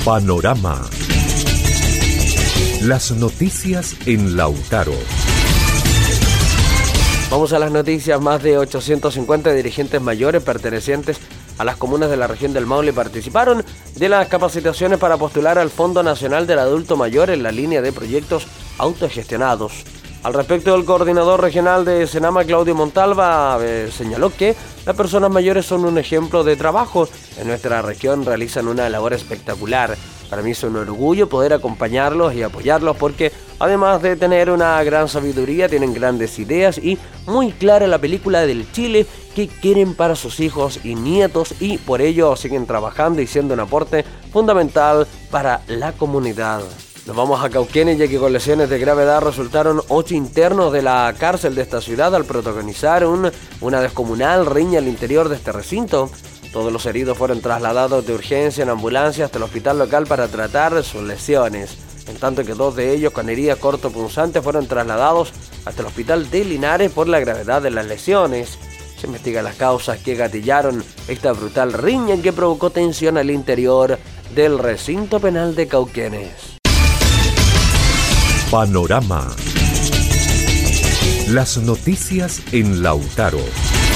Panorama. Las noticias en Lautaro. Vamos a las noticias. Más de 850 dirigentes mayores pertenecientes a las comunas de la región del Maule participaron de las capacitaciones para postular al Fondo Nacional del Adulto Mayor en la línea de proyectos autogestionados. Al respecto, el coordinador regional de Senama, Claudio Montalva, señaló que las personas mayores son un ejemplo de trabajo. En nuestra región realizan una labor espectacular. Para mí es un orgullo poder acompañarlos y apoyarlos porque, además de tener una gran sabiduría, tienen grandes ideas y muy clara la película del Chile que quieren para sus hijos y nietos, y por ello siguen trabajando y siendo un aporte fundamental para la comunidad. Nos vamos a Cauquenes, ya que con lesiones de gravedad resultaron 8 internos de la cárcel de esta ciudad al protagonizar una descomunal riña al interior de este recinto. Todos los heridos fueron trasladados de urgencia en ambulancia hasta el hospital local para tratar sus lesiones, en tanto que 2 de ellos con heridas cortopunzantes fueron trasladados hasta el hospital de Linares por la gravedad de las lesiones. Se investigan las causas que gatillaron esta brutal riña que provocó tensión al interior del recinto penal de Cauquenes. Panorama. Las noticias en Lautaro.